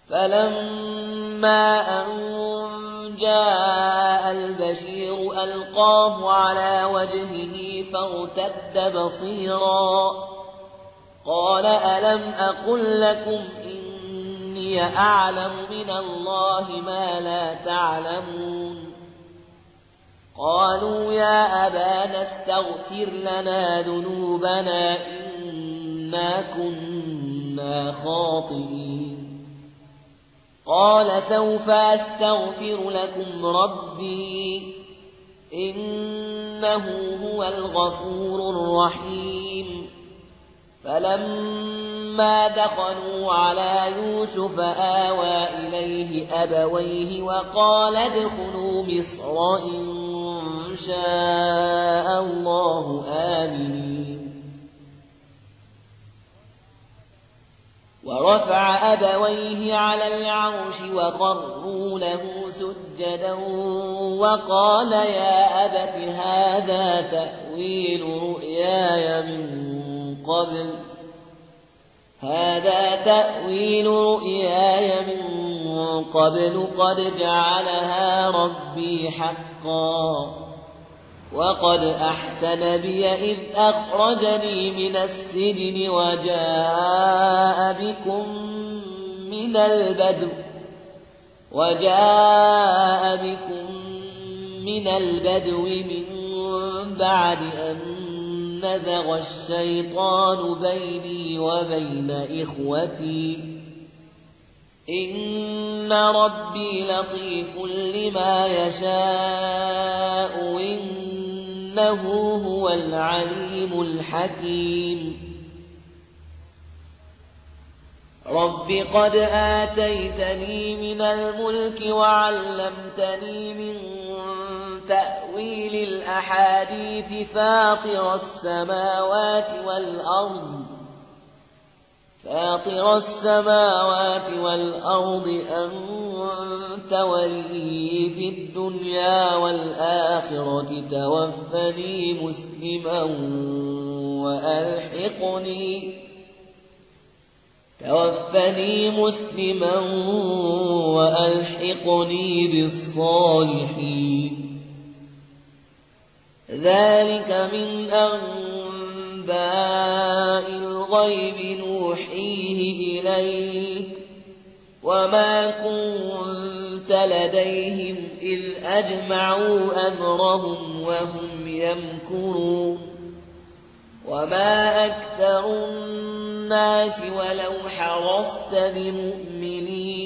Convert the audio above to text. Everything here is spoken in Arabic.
فلما أن جاء البشير ألقاه على وجهه فارتد بصيرا قال ألم أقل لكم إني أعلم من الله ما لا تعلمون قالوا يا أبانا استغفر لنا ذنوبنا إنا كنا خاطئين قال سوف أستغفر لكم ربي إنه هو الغفور الرحيم فلما دخلوا على يوسف آوى إليه أبويه وقال ادخلوا مصر إن شاء الله آمنين ورفع أبويه على العرش وخروا له سجدا وقال يا أبت هذا تأويل رؤياي من قبل قد جعلها ربي حقا وقد أحسن بي إذ أخرجني من السجن وجاء بكم من البدو من بعد أن نزغ الشيطان بيني وبين إخوتي إن ربي لطيف لما يشاء إنه هو العليم الحكيم رب قد آتيتني من الملك وعلمتني من تأويل الأحاديث فاطر السماوات والأرض أنت ولي في الدنيا والآخرة توفني مسلما وألحقني بالصالحين ذلك من أنباء الغيب نوحيه إليك وما كنت لديهم إذ أجمعوا أمرهم وهم يمكرون وما أكثر الناس ولو حرصت بمؤمنين